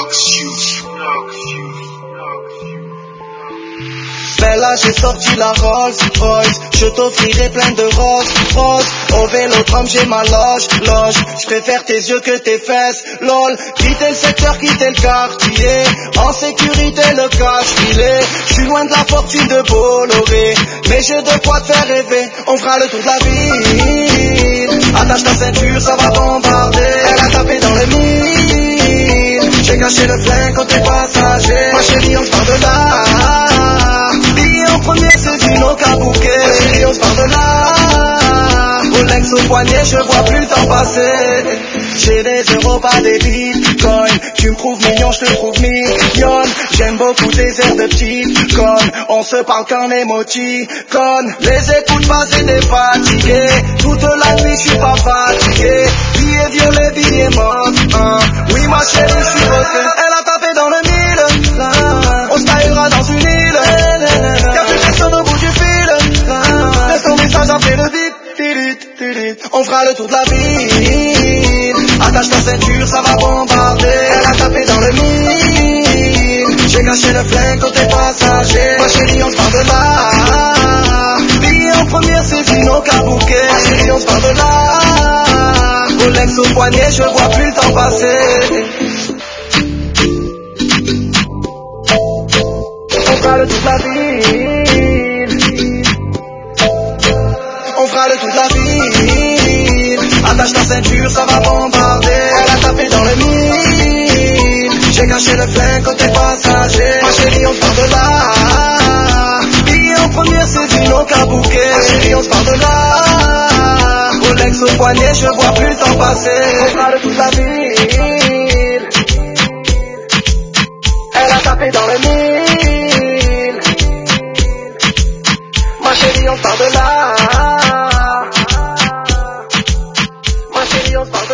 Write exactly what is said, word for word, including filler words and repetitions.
Ben là j'ai sorti la Rolls Royce, je t'offrirai plein de roses, roses. Au Vélodrome j'ai ma loge, loge. Je préfère tes yeux que tes fesses, lol. Quitter le secteur, quitter le quartier, en sécurité le cash filé. Je suis loin de la fortune de Bolloré, mais j'ai de quoi te faire rêver. On fera le tour de la ville. Attache ta ceinture, ça va bombarder. Elle a tapé dans le mille. J'ai caché le flingue côté passager. Ma chérie, on se part de là. En premier c'est nos cabouquets. Ma chérie on se part de là. Rolex au poignet, je vois plus le temps passer. J'ai des euros pas des bitcoins. Tu me trouves mignon, je te trouve mignonne. J'aime beaucoup tes airs de petite conne. On se parle qu'en émoticône. Les écoutes pas et t'es fatigué. Toute la nuit je suis pas fatigué. Billet violet, billet mort hein. Oui ma chérie je suis refait. Elle a tapé dans le mille là. On se taillera dans une île. Au bout du fil, laisse ton message après le bip. On fera le tour de la ville. Attache ta ceinture, ça va bombarder. Elle a tapé dans le mille. J'ai caché le flingue côté passager. Ma chérie, on se part de là. Billet en première saison au cabouquet. Ma chérie, on se part de là. Rolex au poignet, je vois plus le temps passer. On fera le tour de la ville. On fera le tour de la ville. Attache ta ceinture, ça va bombarder. Elle a tapé dans le mille. J'ai caché le flingue côté passager. Ma chérie, on se part de là. Billet en première saison au cabouquet. Ma chérie, on se part de là. Rolex au poignet, je vois plus le temps passer. On fera le tour de la ville. Elle a tapé dans le mille. Ma chérie, on se part de là. Ma chérie, on se part de là.